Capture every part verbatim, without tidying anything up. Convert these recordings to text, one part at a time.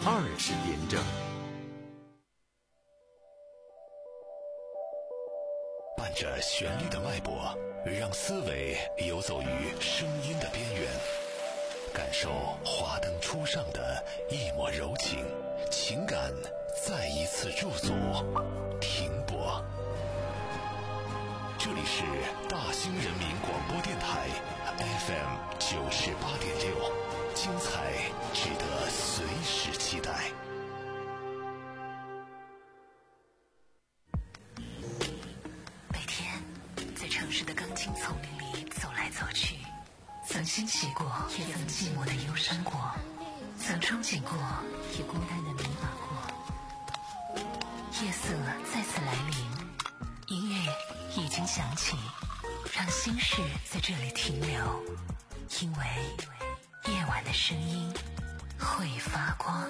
二十点整。 伴着旋律的脉搏，让思维游走于声音的边缘，感受华灯初上的一抹柔情，情感再一次驻足停泊。这里是大兴人民广播电台 F M 九十八点六，精彩值得随时期待。 每天在城市的钢筋丛林里走来走去，曾欣喜过，也曾寂寞的忧伤过，曾憧憬过，也孤单的迷茫过。夜色再次来临，音乐已经响起，让心事在这里停留，因为夜晚的声音会发光。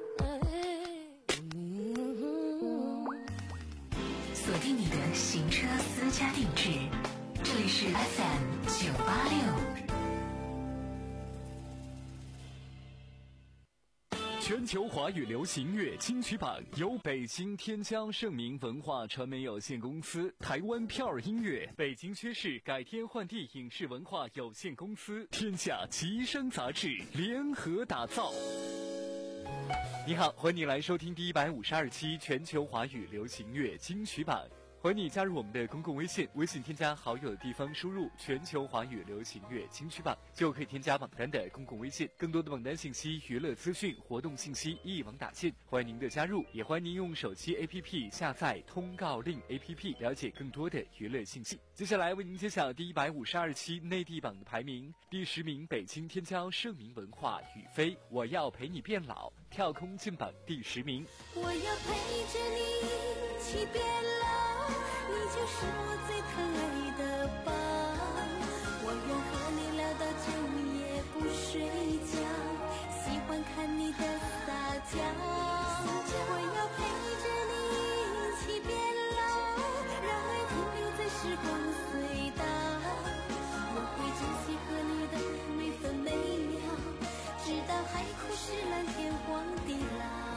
锁定你的行车私家定制，这里是 F M 九八六。 全球华语流行乐金曲榜由北京天骄盛名文化传媒有限公司、台湾票儿音乐、北京薛氏改天换地影视文化有限公司、天下吉声杂志联合打造。你好，欢迎你来收听第一百五十二期全球华语流行乐金曲榜。欢迎你加入我们的公共微信，微信添加好友的地方输入全球华语流行乐金曲榜，就可以添加榜单的公共微信。更多的榜单信息、娱乐资讯、活动信息一网打尽，欢迎您的加入，也欢迎您用手机 A P P 下载通告令 A P P 了解更多的娱乐信息。接下来为您揭晓第一百五十二期内地榜的排名。第十名，北京天骄盛名文化雨飞，我要陪你变老，跳空进榜第十名。 我要陪着你一起变老，你就是我最疼爱的宝，我愿和你聊到整夜不睡觉，喜欢看你的撒娇。我要陪着你一起变老，让爱停留在时光隧道，我会珍惜和你的每分每秒，直到海枯石烂天荒地老。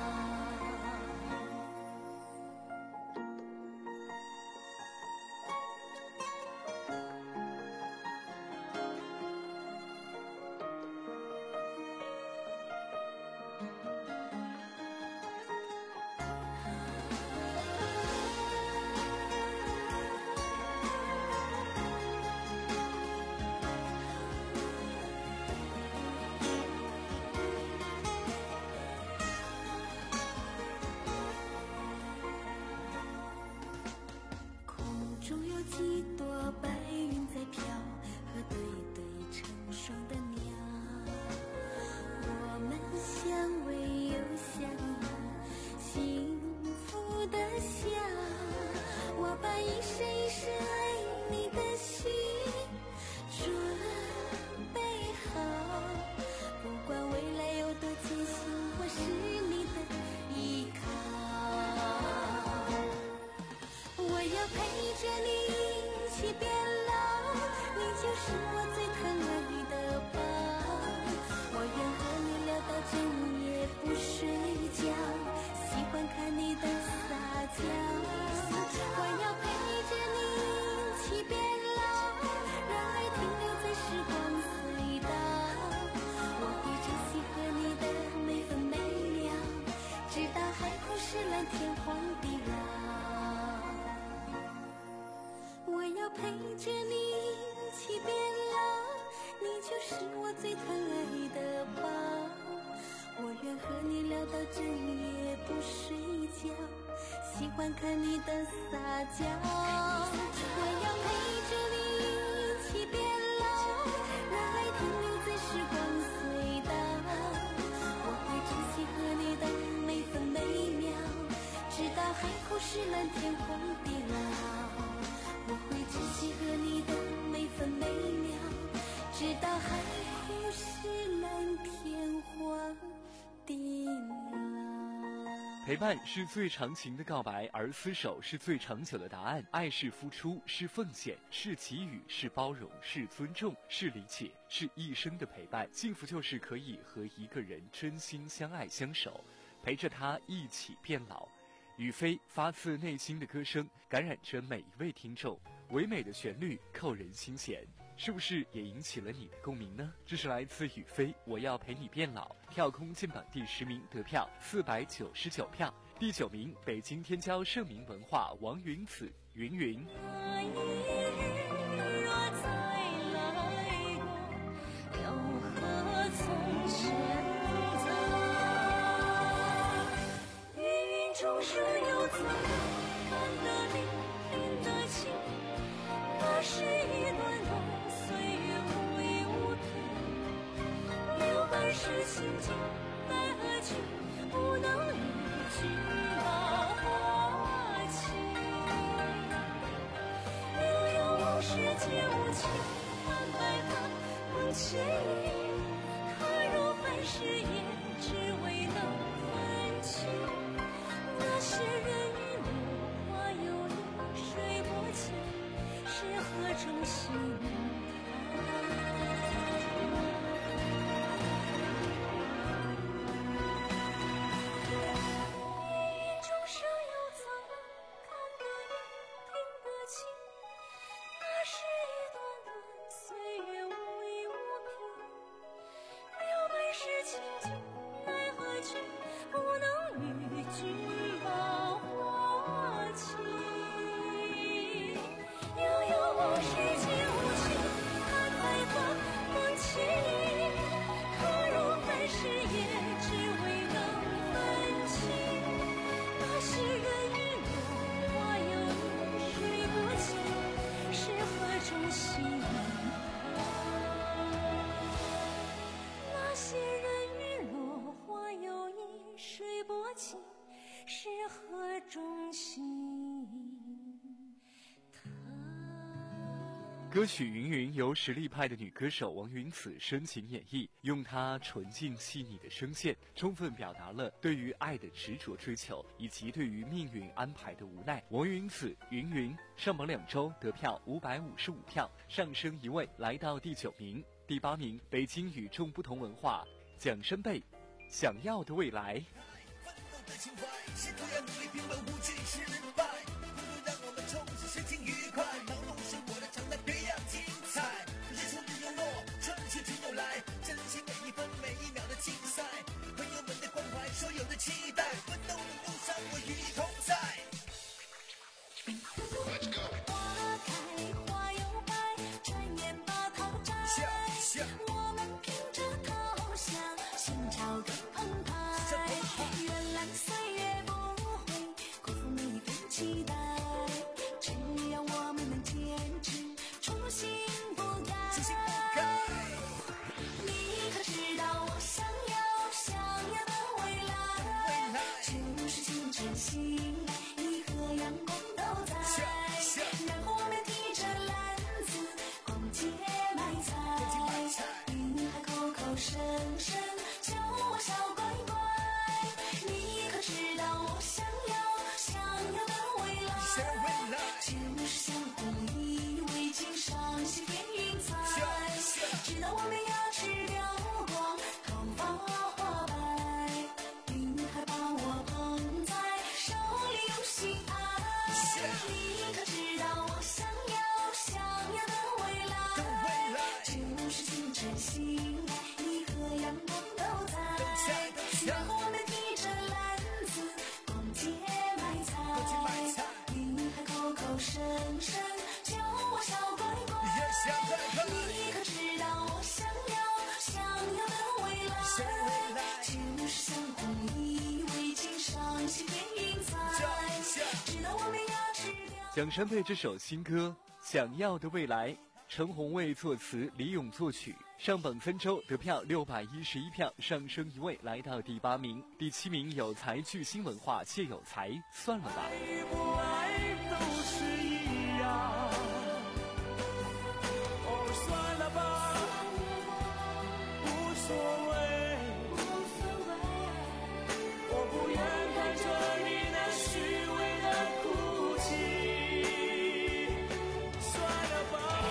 几朵白云在飘，和对对成双的鸟，我们相偎又相拥，幸福的笑。我把一生一世爱你的心准备好，不管未来有多艰辛，我是你的依靠。我要陪着你一起变老，你就是我最疼爱的宝，我愿和你聊到整夜不睡觉，喜欢看你的撒娇。我要陪着你一起变老，让爱停留在时光隧道，我会珍惜和你的每分每秒，直到海枯石烂天荒地老。我要陪着你一起变老，你就是我最疼爱的宝，我愿和你聊到整夜不睡觉，喜欢看你的撒娇。我要陪着你一起变老，让爱停留在时光隧道，我会珍惜和你的每分每秒，直到海枯石烂天荒地老，我会珍惜和你的每分每秒，直到海枯石烂天荒地老。 陪伴是最长情的告白，而厮守是最长久的答案。爱是付出，是奉献，是给予，是包容，是尊重，是理解，是一生的陪伴。幸福就是可以和一个人真心相爱相守。 陪着他一起变老。雨霏发自内心的歌声感染着每一位听众，唯美的旋律扣人心弦，是不是也引起了你的共鸣呢？这是来自雨霏我要陪你变老，跳空进榜第十名，得票四百九十九票。第九名，北京天骄盛名文化王云子云云。 那一日若再来过，又何从选择？芸芸众生又怎看得明，听得清？那是一段段岁月无依无凭，留半世情景，奈何君不能与君老花期。悠悠往事皆无情，看白发梦牵引，可如凡世也只为能分清。那些人与落花有意，水波清，是何种心是何种心态？ 歌曲《云云》由实力派的女歌手王云子深情演绎，用她纯净细腻的声线，充分表达了对于爱的执着追求，以及对于命运安排的无奈。王云子《云云》上榜两周，得票五百五十五票，上升一位，来到第九名。第八名，北京与众不同文化蒋申贝，想要的未来。 情怀，试图要努力平稳无惧失败，不如让我们充实心情愉快，忙碌生活的常态培养精彩。日出日又落，春去春又来，珍惜每一分每一秒的竞赛，朋友们的关怀，所有的期待，奋斗的路上我与你同在。 花开花又败，转眼把桃摘。我们凭着桃香，心潮更澎湃。原来岁月不会辜负每一份期待，只要我们能坚持，初心不改。你可知道我想要想要的未来，就是请真心，你和阳光都在。然后我们提着篮子逛街买菜，云海口口声声叫我小乖乖。你可知道我想要想要的未来，就是相互依偎，经上西天云彩。直到我们牙齿掉光，头发花白，云海把我捧在手里用心爱。你可知道我想要想要的未来，就是请真心，你和阳光都在。然后我们提着篮子逛街买菜，云海口口声声叫我小乖乖。你可知道我想要想要的未来，就是相互依偎，经上西天云彩。直到我们牙齿掉。 蒋申贝这首新歌《想要的未来》，陈红卫作词，李咏作曲，上榜三周，得票六百一十一票，上升一位，来到第八名。第七名，有才巨星文化谢有才，算了吧。 爱不爱都是一样，哦，算了吧，无所谓，我不愿看着你那虚伪的哭泣，算了吧。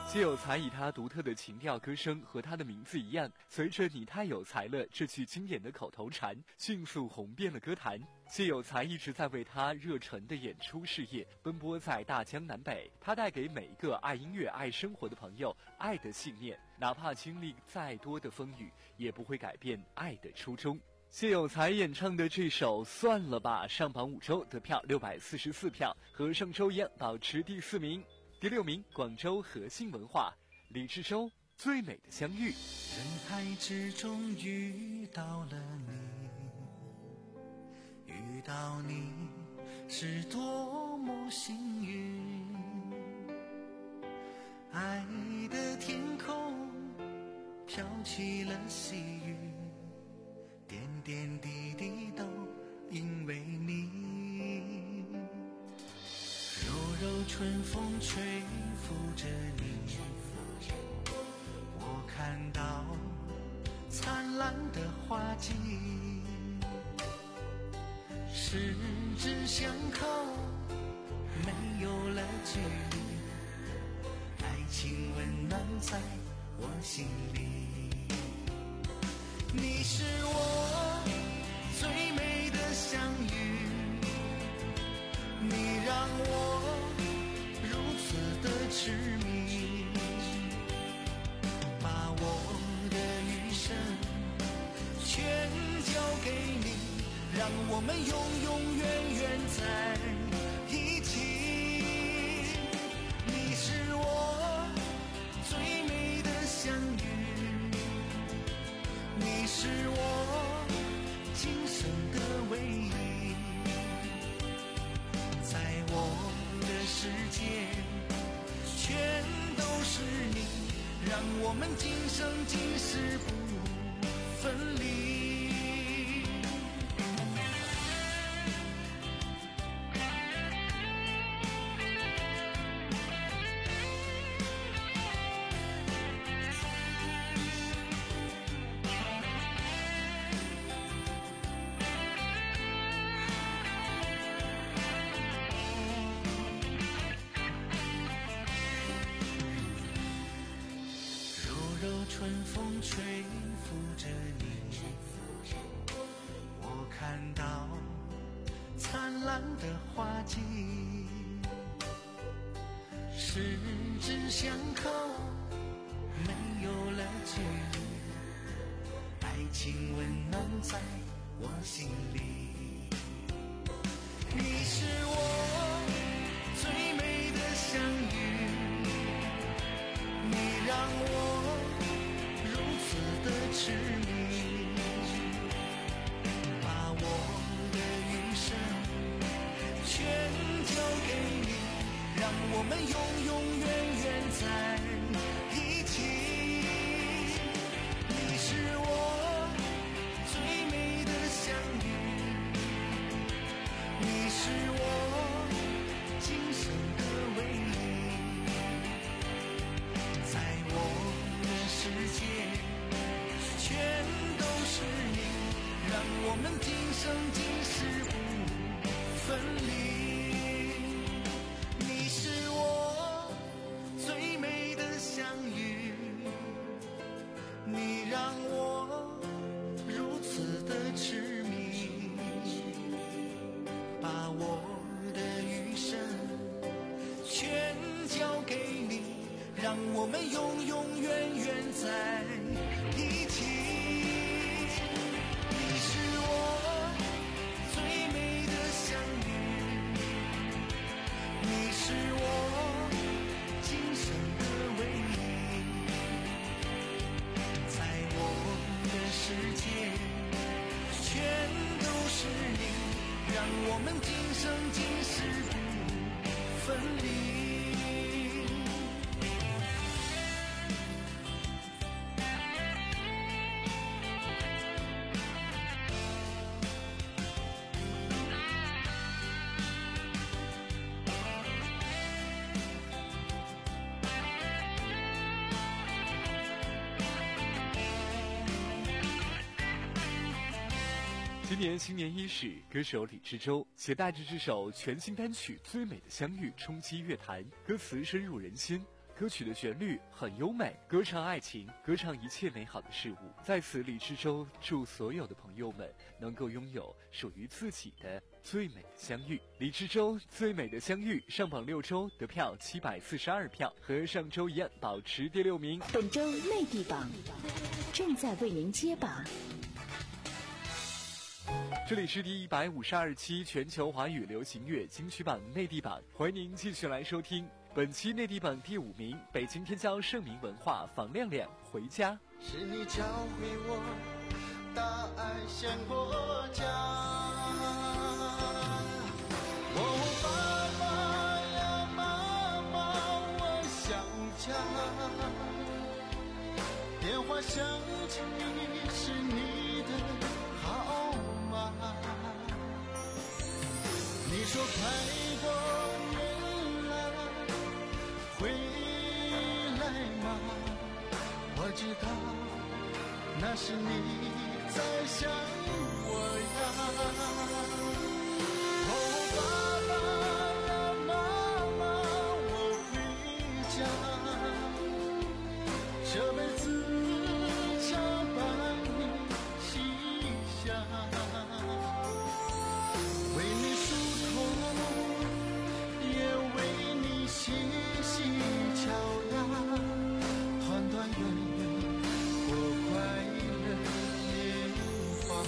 谢有才以他独特的情调歌声和他的名字一样，随着你太有才了这句经典的口头禅，迅速红遍了歌坛。谢有才一直在为他热忱的演出事业奔波在大江南北，他带给每一个爱音乐爱生活的朋友爱的信念，哪怕经历再多的风雨，也不会改变爱的初衷。谢有才演唱的这首《算了吧》上榜五周，得票六百四十四票，和上周一样保持第四名。第六名，广州和信文化，李志洲《最美的相遇》。 人海之中遇到了你，遇到你是多么幸运，爱的天空飘起了细雨，点点滴滴都因为你。柔柔春风吹拂着你，我看到灿烂的花季，十指相扣，没有了距离，爱情温暖在我心里。你是我最美的相遇，你让我如此的痴迷，把我的余生全交给你，让我们永永远远在一起。你是我最美的相遇，你是我今生的唯一，在我的世界全都是你，让我们今生今世不分离。春风吹拂着你，我看到灿烂的花季，十指相扣，没有了距离，爱情温暖在我心里。你是我最美的相遇，你让我的痴迷，把我的余生全交给你，让我们永永远远在一起。你是我最美的相遇，你是我今生的唯一，在我的世界全都是你，让我们今生今世不分离。你是我最美的相遇，你让我如此的痴迷，把我的余生全交给你，让我们永永远远在一起。是我今生的唯一，在我的世界全都是你，让我们今生今世不分离。 今年新年伊始，歌手李志洲携带着这首全新单曲《最美的相遇》冲击乐坛，歌词深入人心， 歌曲的旋律很优美，歌唱爱情，歌唱一切美好的事物。在此，李志洲祝所有的朋友们能够拥有属于自己的最美的相遇。李志洲《最美的相遇》上榜六周，得票七百四十二票，和上周一样保持第六名。 本周内地榜正在为您揭榜。 这里是第一百五十二期全球华语流行乐金曲榜内地榜，欢迎您继续来收听。本期内地榜第五名，北京天骄盛名文化房亮亮《回家》。 是你教会我大爱先国家，我爸爸呀妈妈我想家，电话响起是你的号码，你说快多远了回来吗？我知道那是你在想我呀，哦爸爸呀妈妈我回家，这辈子常伴你西下，为你梳头也为你洗洗脚呀，团团圆圆过快乐年华，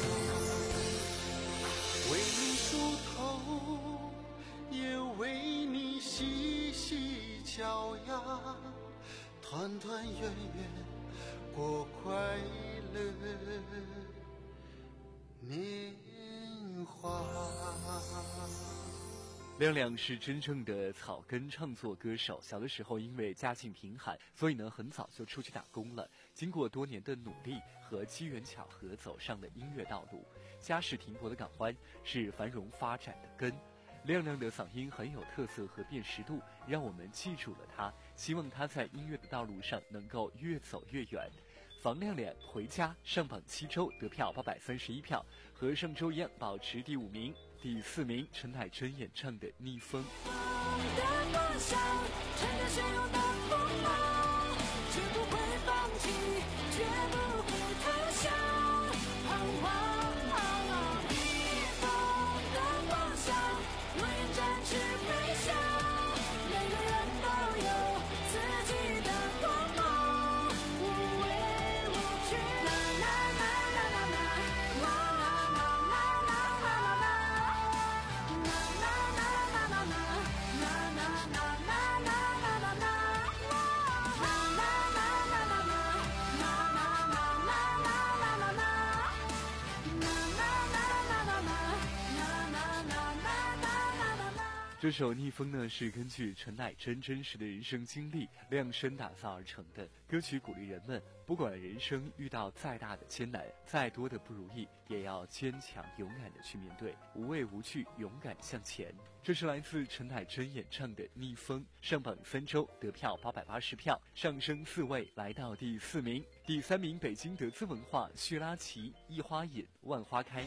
为你梳头也为你洗洗脚呀，团团圆圆过快乐年华。 亮亮是真正的草根创作歌手，小的时候因为家境贫寒，所以呢很早就出去打工了。经过多年的努力和机缘巧合，走上了音乐道路。家世贫瘠的港湾是繁荣发展的根。亮亮的嗓音很有特色和辨识度，让我们记住了他，希望他在音乐的道路上能够越走越远。房亮亮回家上榜七周，得票八百三十一票，和上周一样保持第五名。第四名，陈乃真演唱的《逆风》。 的方向，乘着汹涌的风浪，绝不会放弃，绝不会投降，彷徨。逆风的方向，我愿展翅飞翔，每个人都有自己的光芒，无畏无惧。啦啦啦啦啦啦，啦啦啦啦啦啦啦。 这首《逆风》呢，是根据陈乃真真实的人生经历量身打造而成的。歌曲鼓励人们，不管人生遇到再大的艰难，再多的不如意，也要坚强勇敢的去面对，无畏无惧，勇敢向前。这是来自陈乃真演唱的《逆风》，上榜三周，得票八百八十票，上升四位，来到第四名。第三名，北京德资文化薛拉奇《一花引万花开》。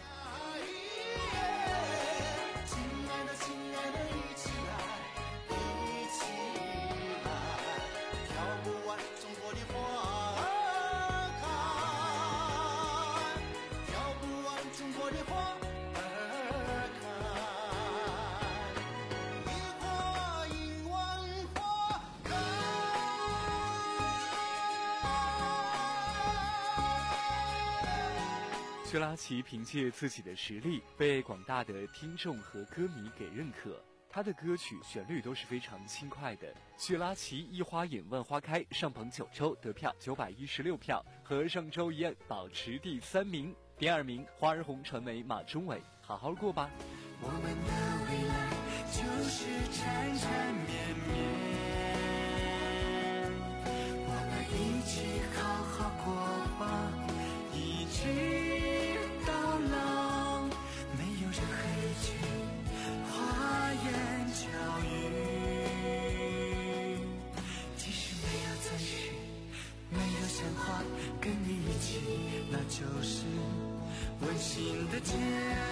薛拉奇凭借自己的实力被广大的听众和歌迷给认可，他的歌曲旋律都是非常轻快的。薛拉奇《一花引万花开》上榜九周，得票九百一十六票，和上周一样保持第三名。第二名，花儿红传媒马中伟《好好过吧》。 我们的未来就是缠缠绵绵，我们一起好好过吧，一直到老，没有任何一句花言巧语，即使没有钻石，没有鲜花，跟你一起，那就是温馨的家，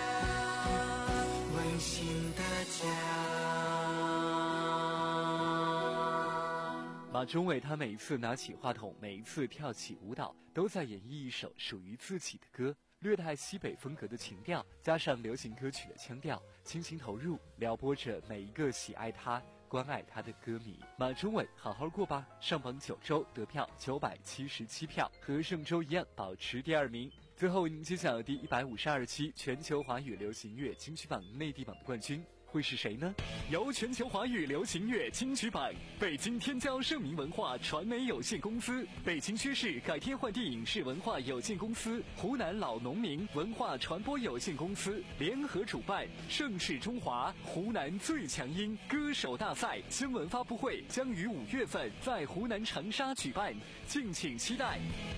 温馨的家。 马中伟他每一次拿起话筒，每一次跳起舞蹈，都在演绎一首属于自己的歌，略带西北风格的情调，加上流行歌曲的腔调，倾情投入，撩拨着每一个喜爱他、关爱他的歌迷。马中伟好好过吧，上榜九周，得票九百七十七票，和上周一样保持第二名。最后为您揭晓第一百五十二期全球华语流行乐金曲榜内地榜的冠军会是谁呢？由全球华语流行乐金曲榜、北京天骄盛名文化传媒有限公司、北京区市改天换地影视文化有限公司、湖南老农民文化传播有限公司联合主办，盛世中华湖南最强音歌手大赛新闻发布会将于五月份在湖南长沙举办，敬请期待。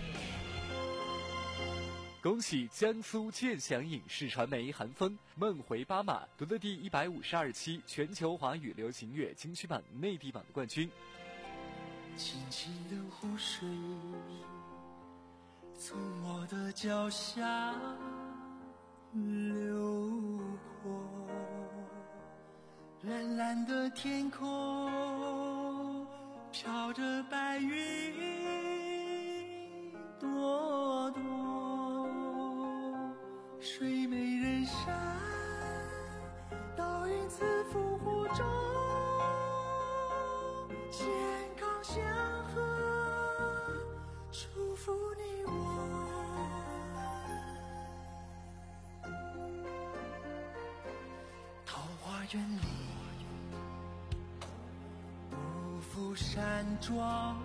恭喜江苏建祥影视传媒韩风梦回巴马夺得第一百五十二期全球华语流行乐金曲榜内地榜的冠军。 轻轻的湖水从我的脚下流过，蓝蓝的天空飘着白云朵朵，水美人山，倒影自浮湖中，健康祥和，祝福你我。桃花源里，五福山庄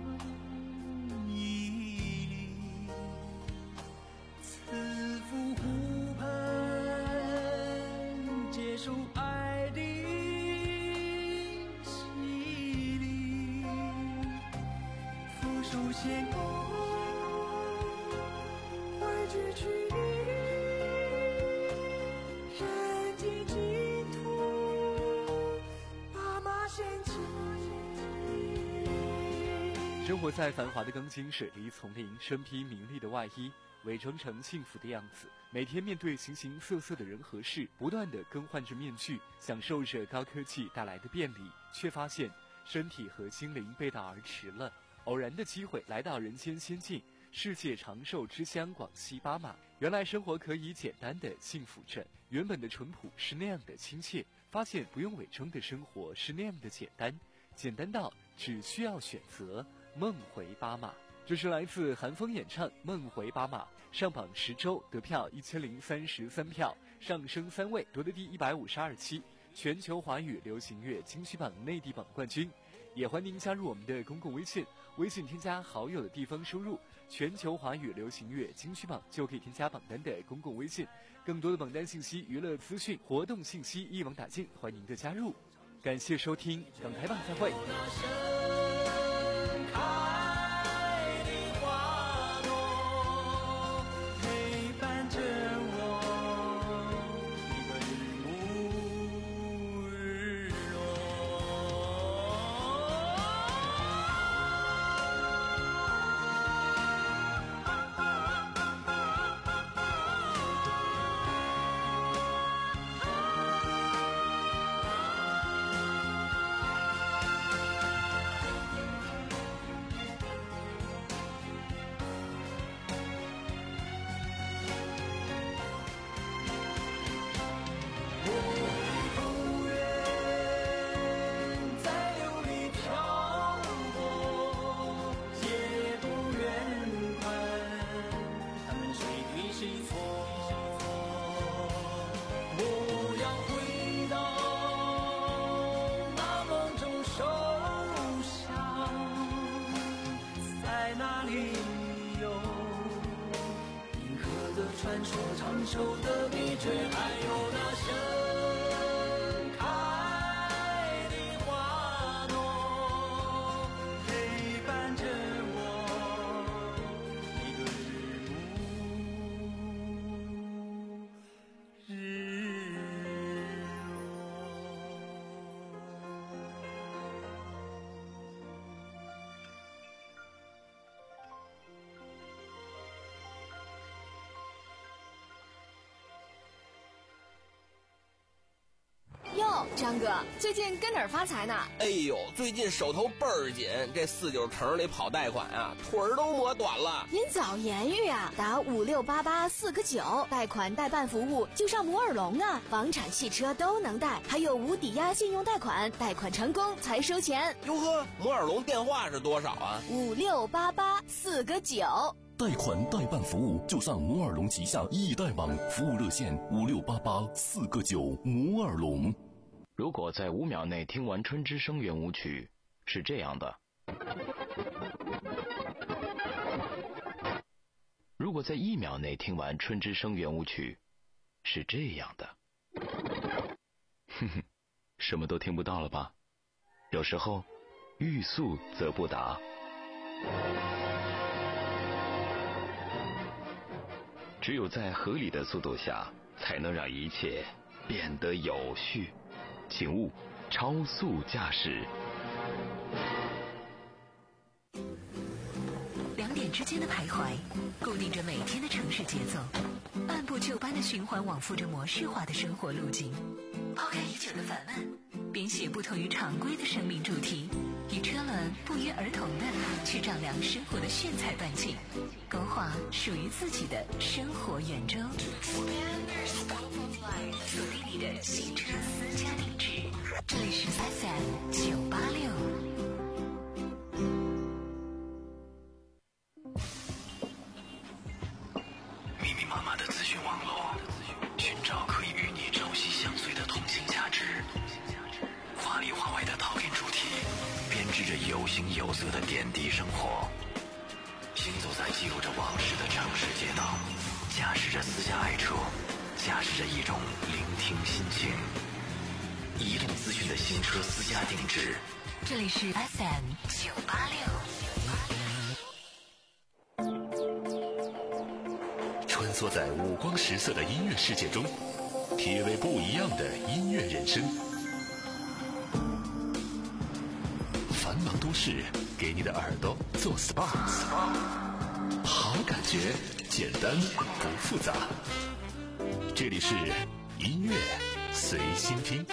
屹立，慈福湖畔接受爱的洗礼，俯首献功，汇聚去你人间净土，爸妈献祭。 生活在繁华的钢筋水泥丛林，身披名利的外衣，伪装成幸福的样子，每天面对形形色色的人和事，不断地更换着面具，享受着高科技带来的便利，却发现身体和心灵背道而驰了。偶然的机会来到人间仙境，世界长寿之乡广西巴马，原来生活可以简单的幸福着，原本的淳朴是那样的亲切，发现不用伪装的生活是那样的简单，简单到只需要选择梦回巴马。这是来自韩风演唱《梦回巴马》，上榜十周，得票一千零三十三票，上升三位，夺得第一百五十二期全球华语流行乐金曲榜内地榜冠军。也欢迎您加入我们的公共微信，微信添加好友的地方输入全球华语流行乐金曲榜，就可以添加榜单的公共微信。更多的榜单信息、娱乐资讯、活动信息一网打尽，欢迎您的加入。感谢收听，港台榜再会。 传说长寿的秘诀，还有那盛开的花朵，陪伴着我一个日暮日张哥，最近跟哪儿发财呢？ 哎呦，最近手头倍儿紧，这四九城里跑贷款啊，腿儿都磨短了。 您早言语啊，打五六八八四个九，贷款代办服务就上摩尔龙啊，房产、汽车都能贷，还有无抵押信用贷款，贷款成功才收钱。 哟呵，摩尔龙电话是多少啊？ 五六八八四个九。 贷款代办服务就上摩尔龙旗下易贷网，服务热线五六八八四个九。摩尔龙。 如果在五秒内听完春之声圆舞曲，是这样的；如果在一秒内听完春之声圆舞曲，是这样的。哼哼，什么都听不到了吧？有时候，欲速则不达。只有在合理的速度下，才能让一切变得有序。请勿超速驾驶。 两点之间的徘徊，固定着每天的城市节奏，按部就班的循环往复着模式化的生活路径。抛开已久的烦闷，编写不同于常规的生命主题，与车轮不约而同的去丈量生活的炫彩半径，勾画属于自己的生活圆周。锁定你的新车私家定制，这里是 F M 九八六。 密密麻麻的资讯网络，寻找可以与你朝夕相随的通信价值。华里华外的套件主题，编织着有形有色的点滴生活。行走在记录着往事的城市街道，驾驶着私家爱车，驾驶着一种聆听心情。移动资讯的新车私家定制， 这里是 F M 九八六。 穿梭在五光十色的音乐世界中，体味不一样的音乐人生。繁忙都市给你的耳朵做 S P A， 好感觉简单不复杂。这里是音乐随心听。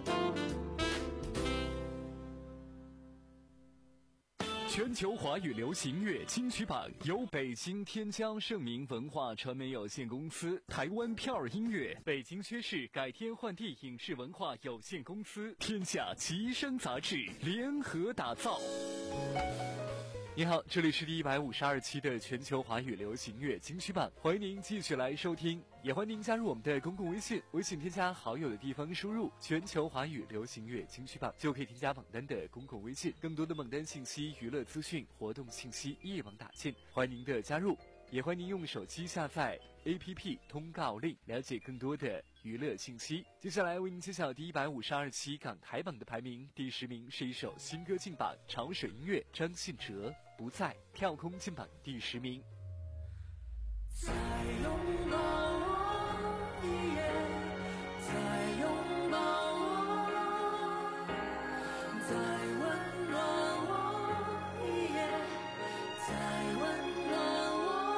全球华语流行乐金曲榜由北京天江盛明文化传媒有限公司、台湾票儿音乐、北京薛氏改天换地影视文化有限公司、天下奇声杂志联合打造。你好，这里是第一百五十二期的全球华语流行乐金曲榜，欢迎您继续来收听，也欢迎您加入我们的公共微信，微信添加好友的地方输入全球华语流行乐金曲榜，就可以添加榜单的公共微信，更多的榜单信息、娱乐资讯、活动信息一网打尽，欢迎您的加入，也欢迎您用手机下载 A P P 通告令，了解更多的娱乐信息。接下来为您揭晓第一百五十二期港台榜的排名，第十名是一首新歌进榜，潮水音乐张信哲不在，跳空进榜第十名。 再拥抱我一夜，再拥抱我，再温暖我一夜，再温暖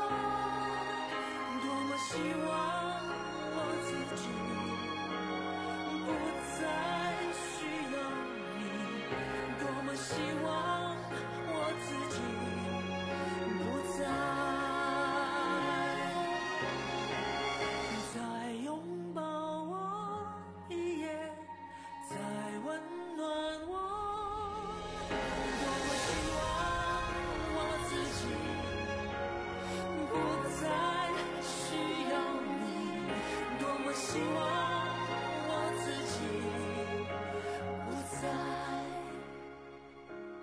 我，多么希望我自己不再需要你，多么希望我自己不再再拥抱我一夜，再温暖我，多么希望我自己不再需要你，多么希望我自己不再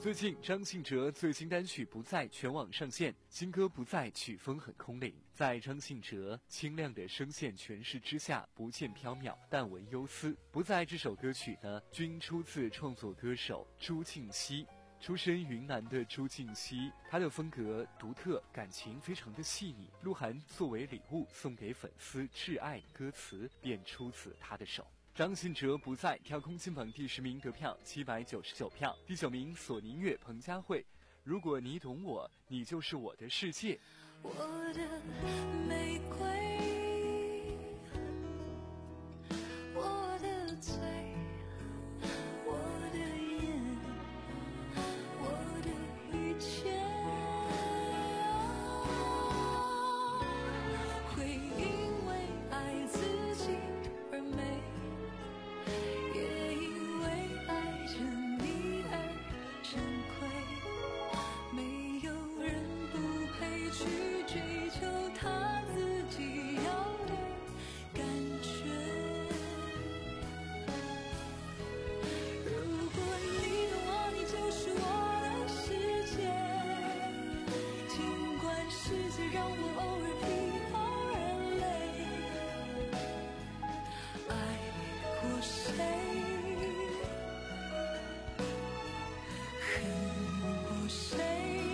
最近张信哲最新单曲《不在》全网上线，新歌《不在》曲风很空灵，在张信哲清亮的声线诠释之下，不见缥缈，但闻忧思。《不在》这首歌曲呢，均出自创作歌手朱婧汐。出身云南的朱婧汐，她的风格独特，感情非常的细腻。鹿晗作为礼物送给粉丝挚爱歌词，便出自她的手。张信哲《不在》跳空金榜第十名得票七百九十九票，第九名索尼乐彭佳慧，如果你懂我，你就是我的世界。 我的玫瑰，我的嘴，我的眼，我的一切，会因为爱自己而美，也因为爱着你而珍贵。没有人不配去追求他自己要的感觉。如果你懂我，你就是我的世界。尽管世界让我偶尔疲劳而累，爱过谁，恨过谁。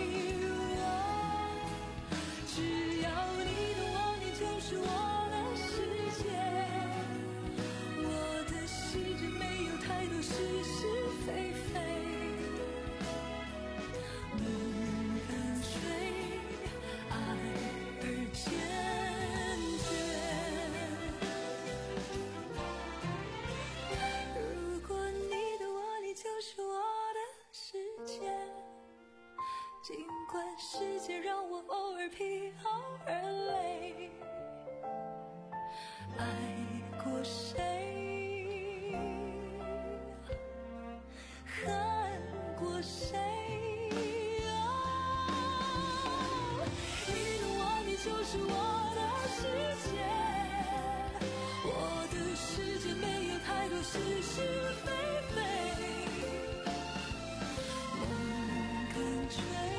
只要你懂我，你就是我的世界。我的世界没有太多是是非非，梦跟随爱而坚决。如果你懂我，你就是我的世界。尽管世界让我偶尔疲劳而累，爱过谁，恨过谁。哦，你懂我，你就是我的世界。我的世界没有太多是是非非，梦跟随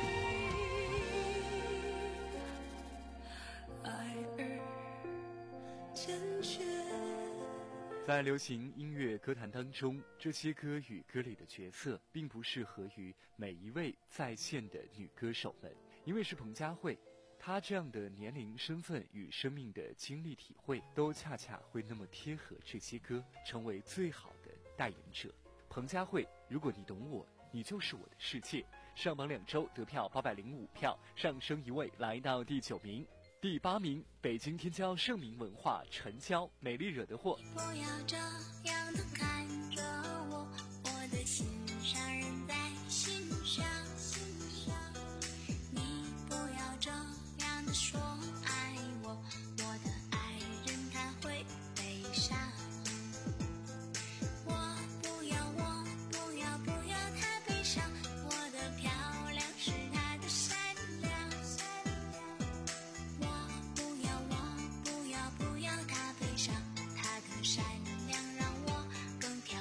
爱而坚决。 在流行音乐歌坛当中，这些歌与歌里的角色并不适合于每一位在线的女歌手们，因为是彭佳慧，她这样的年龄、身份与生命的经历体会，都恰恰会那么贴合这些歌，成为最好的代言者。彭佳慧，如果你懂我，你就是我的世界，上榜两周得票八百零五票，上升一位来到第九名。第八名，北京天骄盛名文化陈娇，美丽惹的祸。 不要这样的看着我，我的心上人在欣赏，你不要这样的说爱我，我的爱人他会悲伤。我不要，我不要，不要他悲伤，我的漂亮是他的善良。善良让我更漂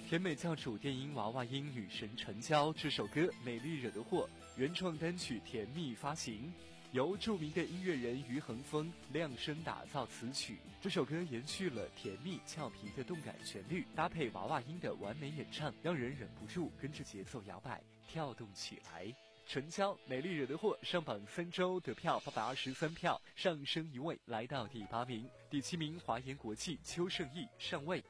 甜美教主电音娃娃音女神陈娇这首歌《美丽惹的祸》原创单曲《甜蜜》发行，由著名的音乐人于恒峰量身打造词曲。这首歌延续了甜蜜俏皮的动感旋律，搭配娃娃音的完美演唱，让人忍不住跟着节奏摇摆跳动起来。陈娇《美丽惹的祸》上榜三周得票八百二十三票，上升一位来到第八名。第七名华研国际邱胜翊上位。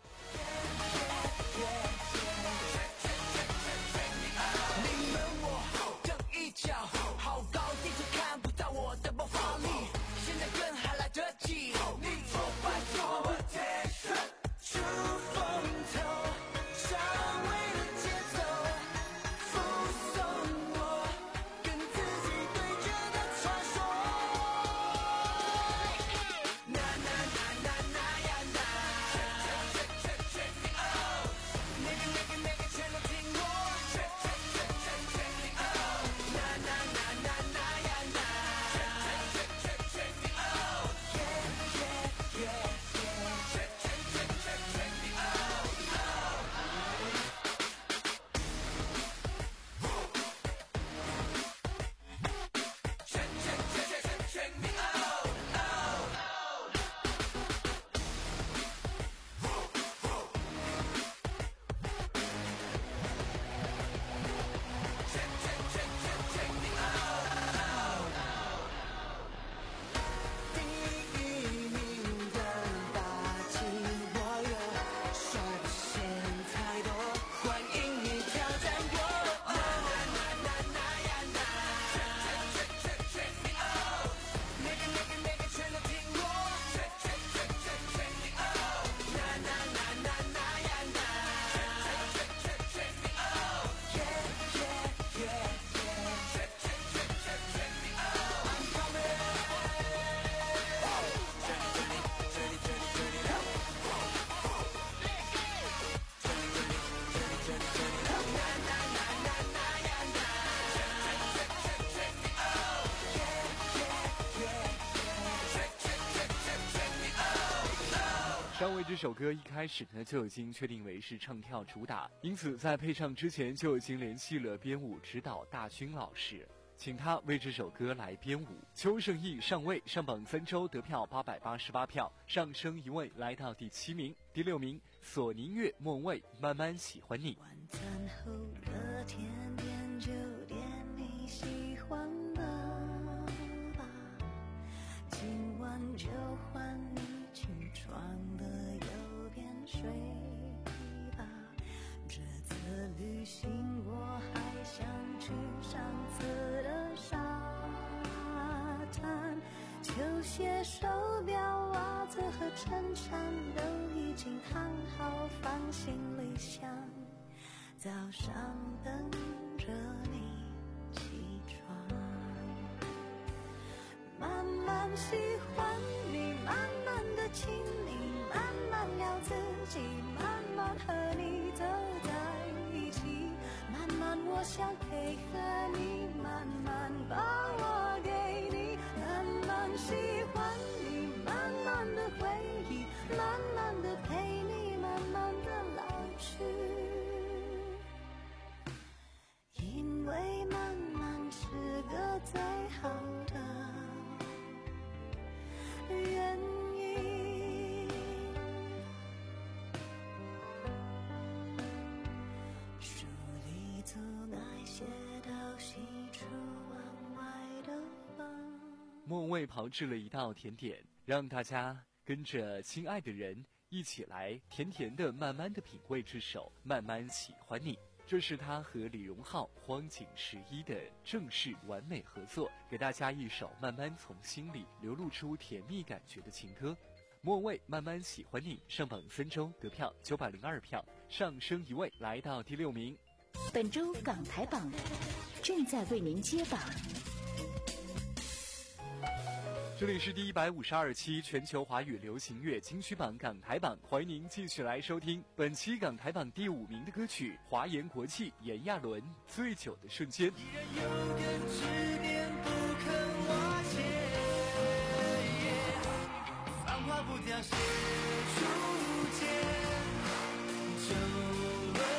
你们我等一脚，好高低都看不到我的爆发力，现在更还来得及。你挫败做 attention， 出风头，上位的节奏，附送我跟自己对决的传说。那那那那那呀那，全全全全你哦，那个那个那个全都听我，全全全全全你哦，那那那那那呀那，全全全全全你哦，yeah yeah yeah yeah，全全全全全你哦哦。全全全全全全你哦哦。全全全全全你哦哦。第一名的霸气，我有甩不嫌太多，欢迎你挑战我。那那那那呀那，全全全全你哦，那个那个那个全都听我，全全全全全你哦，那那那那那呀那，全全全全你哦，yeah yeah yeah yeah，全全全全全你哦，I'm coming。 上位这首歌一开始呢就已经确定为是唱跳主打，因此在配唱之前就已经联系了编舞指导大军老师，请他为这首歌来编舞。邱胜翊上位，上榜三周得票八百八十八票，上升一位来到第七名。第六名索尼乐莫文蔚慢慢喜欢你。 晚餐后的甜点就点你喜欢的吧，今晚就换你起床的右边睡吧，这次旅行我还想去上次的沙滩，球鞋手表袜子和衬衫都已经烫好放行李箱，早上等着你起床。慢慢喜欢你，慢慢的亲你，慢慢聊自己，慢慢和你走在一起，慢慢我想配合你，慢慢把我给你，慢慢喜欢你，慢慢的回忆，慢慢的陪你，慢慢的老去，因为慢慢是个最好的原因。书里总爱写到喜出望外的望。 莫文蔚炮制了一道甜点，让大家跟着亲爱的人一起来甜甜的慢慢的品味这首慢慢喜欢你。这是他和李荣浩、荒井十一的正式完美合作，给大家一首慢慢从心里流露出甜蜜感觉的情歌。莫文蔚慢慢喜欢你上榜三周得票九百零二票，上升一位来到第六名。 本周港台榜正在为您揭榜。 这里是第一百五十二期全球华语流行乐金曲榜港台榜，欢迎您继续来收听本期港台榜第五名的歌曲，华研国际炎亚纶《醉酒的瞬间》。 依然有个执念不肯瓦解，繁华不凋谢初见，酒了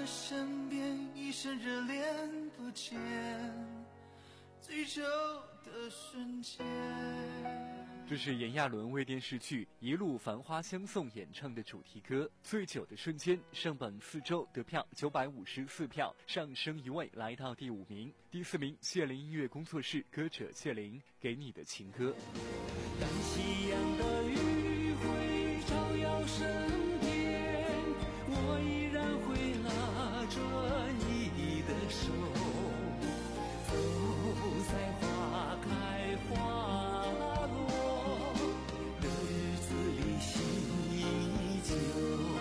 身边，一生热恋不见最久的瞬间。 这是炎亚纶为电视剧《一路繁花相送》演唱的主题歌《最久的瞬间》，上榜四周得票九百五十四票，上升一位来到第五名。第四名，谢灵音乐工作室歌者谢灵，给你的情歌。 当夕阳的余晖照耀身边，我依然会拉着你的手，走在花开花落的日子里，心依旧。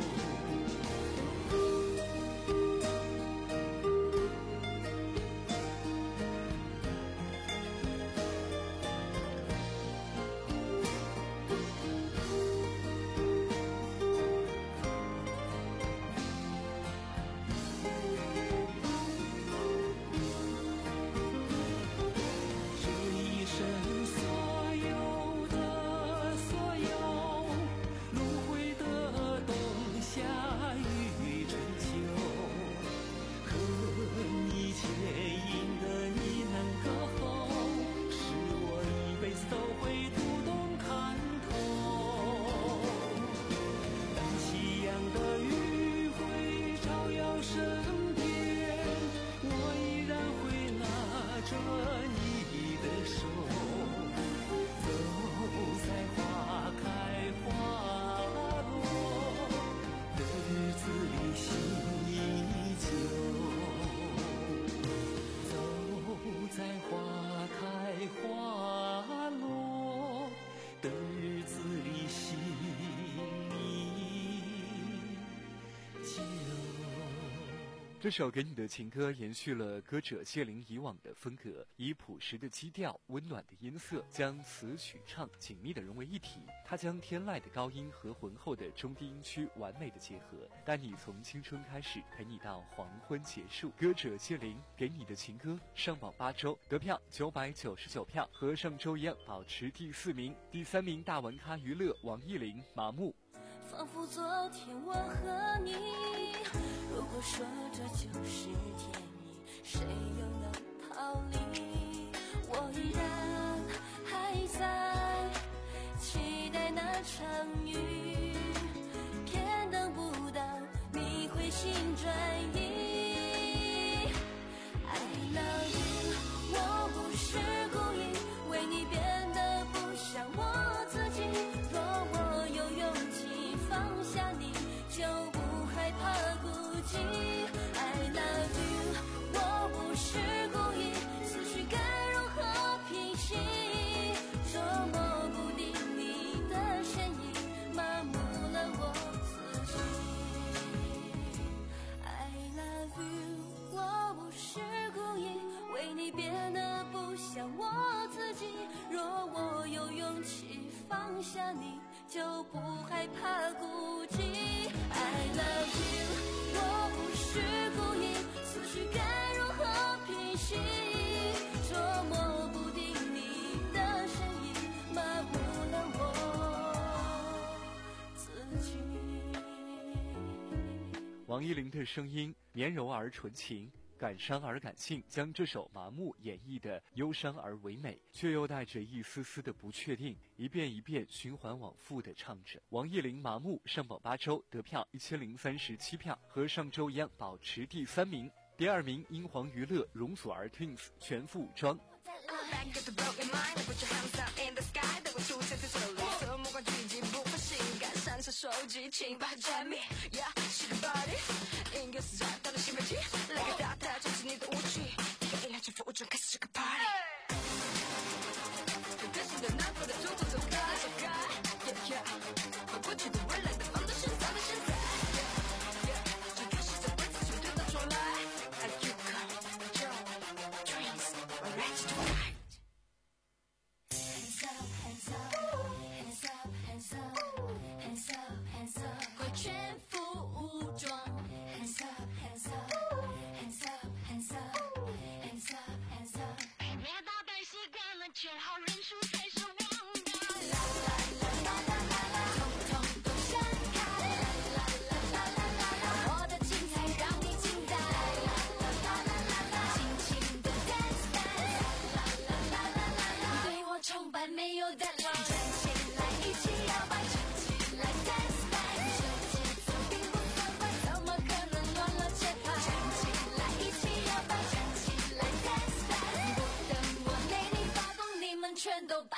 这首给你的情歌延续了歌者谢灵以往的风格，以朴实的基调、温暖的音色，将词曲唱紧密地融为一体。他将天籁的高音和浑厚的中低音区完美的结合，带你从青春开始，陪你到黄昏结束。歌者谢灵给你的情歌上榜八周，得票九百九十九票，和上周一样保持第四名。第三名，大玩咖娱乐王艺霖麻木。 仿佛昨天我和你，如果说这就是天意，谁又能逃离？我依然还在期待那场雨，偏等不到你回心转意。I love you， 我不是故意为你变得不像我自己，若我有勇气放下你，就不害怕孤寂。I love you， 我不是故意，思绪该如何平息？捉摸不定你的身影，麻木了我自己。I love you， 我不是故意为你变得不像我自己，若我有勇气放下你，就不害怕孤寂。I love you， 我不是故意，思绪该如何平息？捉摸不定你的身影，麻木了我自己。 王艺霖的声音绵柔而纯情，感伤而感性，将这首《麻木》演绎的忧伤而唯美，却又带着一丝丝的不确定，一遍一遍循环往复地唱着。王艺霖《麻木》上榜八周，得票一千零三十七票，和上周一样保持第三名。第二名，英皇娱乐容祖儿 Twins 全副武装。 手机请把占命 Yeah, she the body 音乐是炸弹的兴奋剂来个大大就是你的武器一个一辆全副武装开始这个 party 最新的南方的冲突走开走开 Yeah, yeah 把过去的未来的放到现在的现在 Yeah, yeah 这开始在规则全对到重来 Like you come, Joe, Twins We're ready to fight Hands up, hands up Hands up, hands up Hands up, hands up 快全副武装 Hands up, hands up Hands up, hands up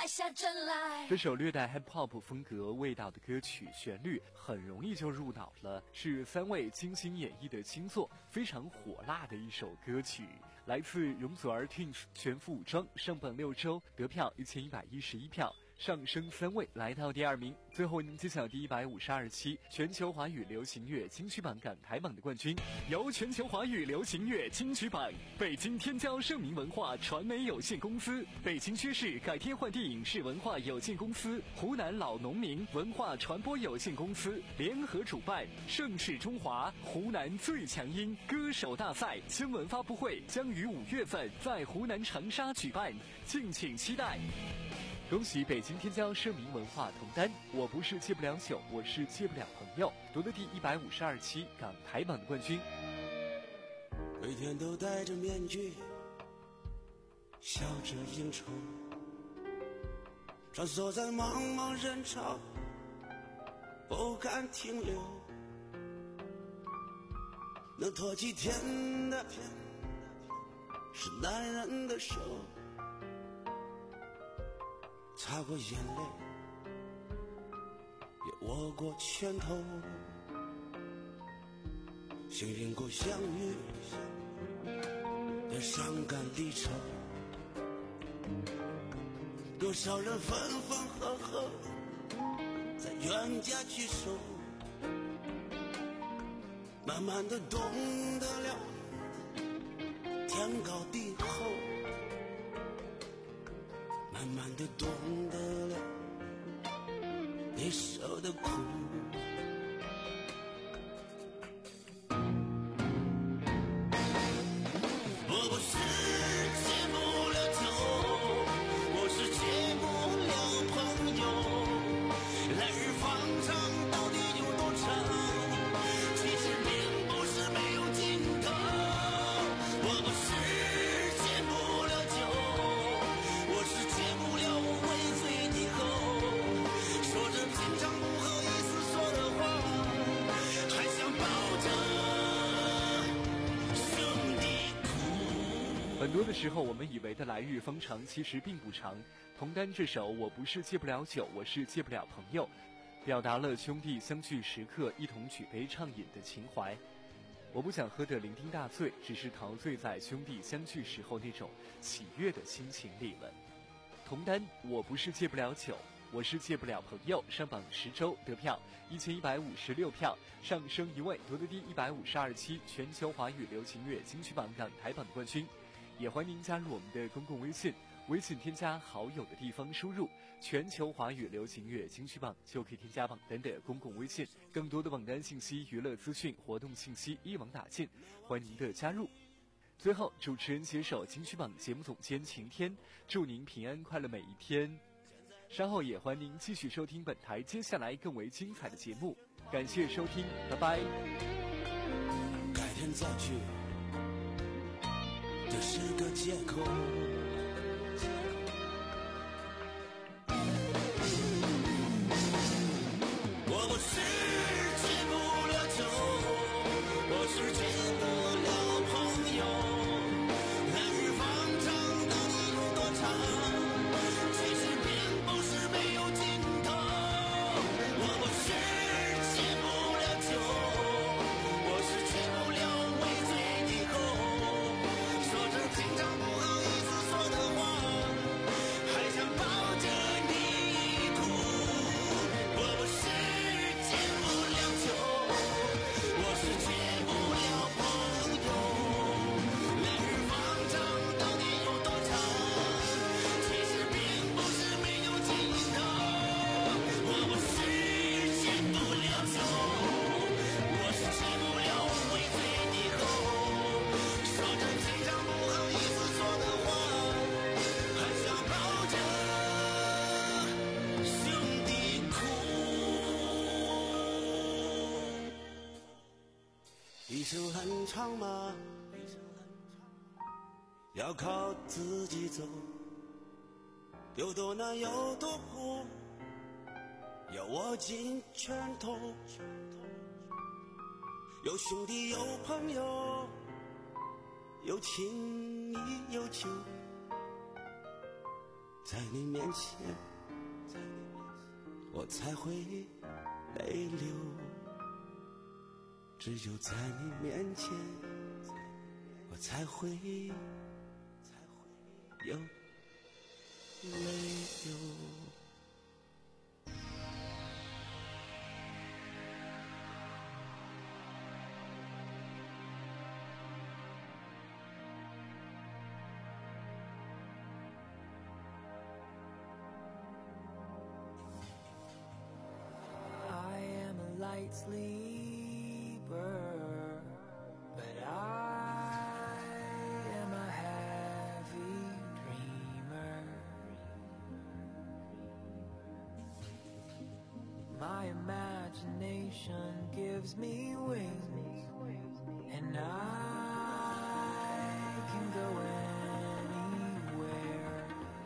败下阵来。 这首略带 hip hop 风格味道的歌曲，旋律很容易就入脑了，是三位精心演绎的新作，非常火辣的一首歌曲。来自容祖儿 Twins 全副武装，上榜六周，得票一千一百一十一票。上升三位来到第二名，最后您揭晓第一百五十二期全球华语流行乐金曲榜港台榜的冠军，由全球华语流行乐金曲榜北京天骄盛名文化传媒有限公司、北京薛氏改天换地影视文化有限公司、湖南老农民文化传播有限公司联合主办盛世中华湖南最强音歌手大赛新闻发布会，将于五月份在湖南长沙举办，敬请期待。恭喜北京天骄盛名文化同单，我不是戒不了酒，我是戒不了朋友，夺得第一百五十二期港台榜的冠军。 每天都戴着面具，笑着应酬，穿梭在茫茫人潮，不敢停留。能托起天的是男人的手，擦过眼泪，也握过拳头，幸运过相遇的伤感离愁，多少人分分合合在冤家聚首，慢慢的懂得了天高地厚，慢慢的懂得了你受的苦。我不是戒不了酒，我是戒不了朋友，来日方长到底有多长，其实并不是没有尽头。我不是戒不了酒，我是戒不了畏罪以后，说着平常不好意思说的话，还想抱着兄弟哭。 很多的时候我们以为的来日方长其实并不长，同单这首我不是戒不了酒，我是戒不了朋友，表达了兄弟相聚时刻一同举杯畅饮的情怀。我不想喝得酩酊大醉，只是陶醉在兄弟相聚时候那种喜悦的心情里了。同单我不是戒不了酒，我是戒不了朋友，上榜十周，得票一千一百五十六票，上升一位，夺得第一百五十二期全球华语流行乐金曲榜港台榜的冠军。也欢迎您加入我们的公共微信，微信添加好友的地方输入全球华语流行乐金曲榜，就可以添加榜单的公共微信，更多的榜单信息、娱乐资讯、活动信息一网打尽，欢迎您的加入。最后，主持人携手金曲榜节目总监晴天，祝您平安快乐每一天。稍后也欢迎您继续收听本台接下来更为精彩的节目，感谢收听，拜拜。 改天再聚，这是个借口。我不是戒不了酒，我是戒不了朋友，来日方长到底有多长，其实并不是没有尽头。我不是戒不了酒，我是戒不了畏罪以后，说着平常不好意思说的话，还想抱着你哭。我不是戒不了酒，我是戒不了朋友，来日方长到底有多长，其实并不是没有尽头。我不是戒不了酒，我是戒不了畏罪以后，说着平常不好意思说的话，还想抱着兄弟哭。一生很长吗？要靠自己走，有多难有多苦，要握紧拳头。有兄弟有朋友，有亲亦有旧， 在你面前，我才会泪流。只有在你面前，我才会有泪流。 Light sleeper, but I am a heavy dreamer. My imagination gives me wings, and I can go anywhere.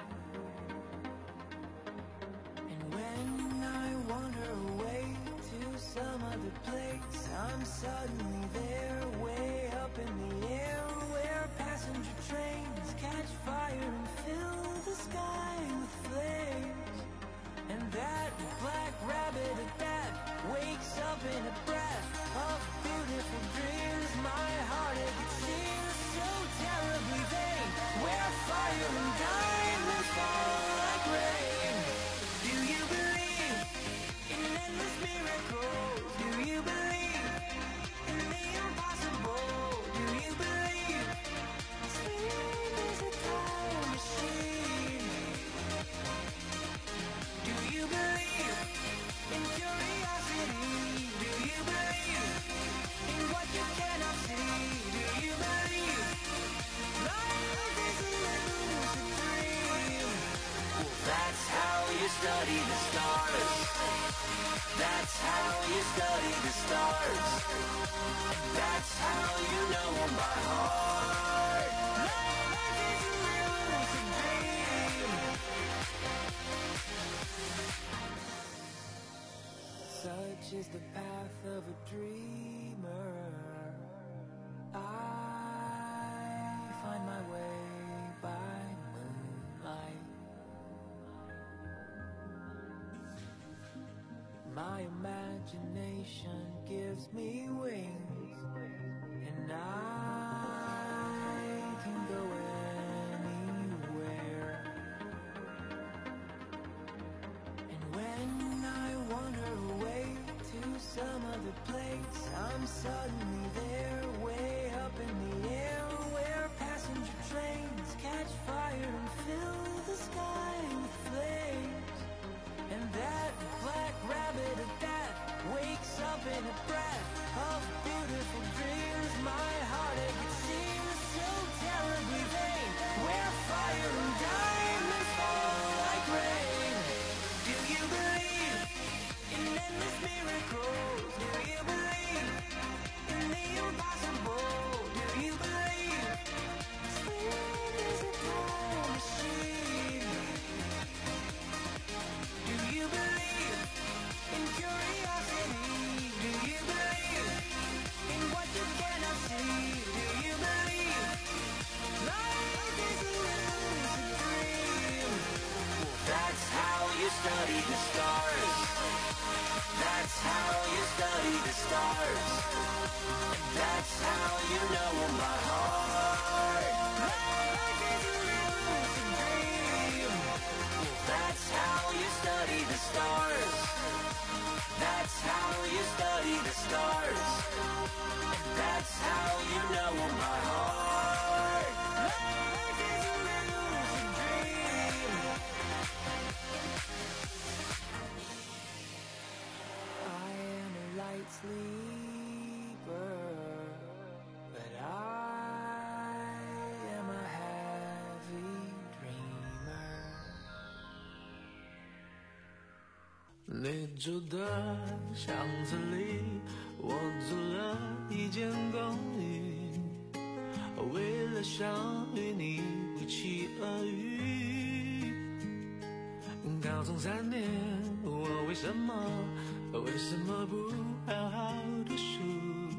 And when I wander away to some other place, I'm suddenly there, way up in the air, where passenger trains catch fire and fill the sky with flames. And that black rabbit at that wakes up in a breath of beautiful dreams. My heart, it seems so terribly vain, where fire and diamonds fall like rain. Do you believe in endless miracles? Do you believe in the impossible? Do you believe sleep is a time machine? Do you believe in curiosity? Do you believe in what you cannot see? Do you believe life is a lucid dream? Well, that's how you study the stars. That's how you study the stars. And that's how you know my heart. Life is a lucid dream. Such is the path of a dreamer. I find my way by moonlight. My imagination gives me wings, and I can go anywhere. And when I wander away to some other place, I'm suddenly there, way up in the air, where passenger trains catch fire and fill the sky with flames. And that black rabbit at that wakes up in a breath of beautiful dreams. My heart, it seems so terribly vain, where fire and diamonds fall like rain. Do you believe in endless miracles? Do you believe in the impossible? Do you believe sleep is a time machine? Do you believe in curiosity? Do you believe in what you cannot see? Do you believe life is a lucid dream? Well, that's how you study the stars. That's how you study the stars. And that's how you know my heart. Life is a lucid dream. Well, that's how you study the stars. That's how you study the stars. And that's how you know my heart. Life is a lucid dream. I am a light sleeper, but I am a heavy dreamer. 你住的巷子里，我租了一间公寓，为了想与你不期而遇。高中三年，我为什么为什么不好好读书？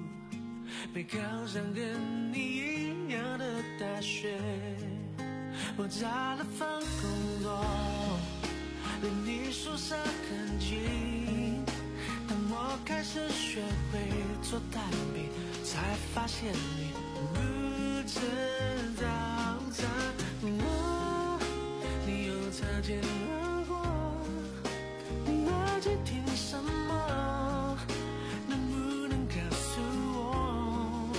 没考上跟你一样的大学， 我加了份工作，离你宿舍很近。当我开始学会做蛋饼，才发现你不吃早餐。我，你又擦肩而过，你耳机听什么？能不能告诉我？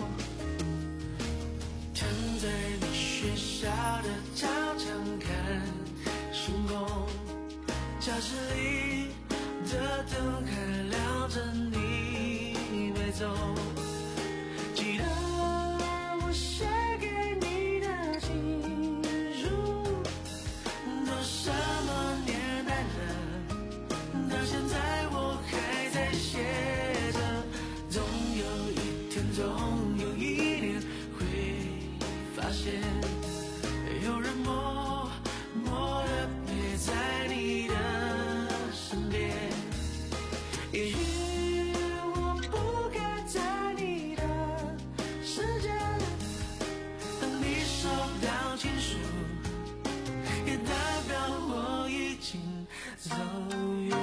躺在你学校的操场看星空，教室里的灯还亮着你背奏，记得我写给你的情书，都什么年代了，到现在我还在写着，总有一天，总有一年会发现，有人默默地陪在你的身边。也许我不该在你的世界，当你收到情书，也代表我已经走远。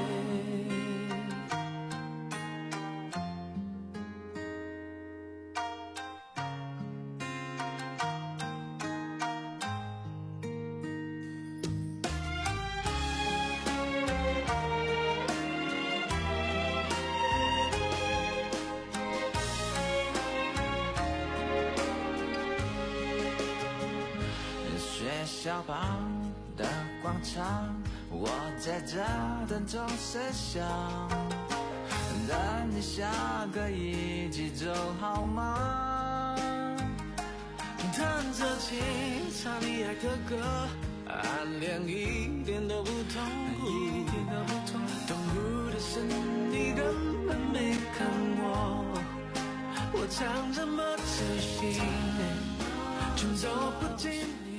学校旁的广场，我在这等钟声响，等你下课一起走好吗？弹着琴，唱你爱的歌，暗恋一点都不痛苦，一点都不痛苦。痛苦的是你根本没看我，我唱这么走心，却走不进。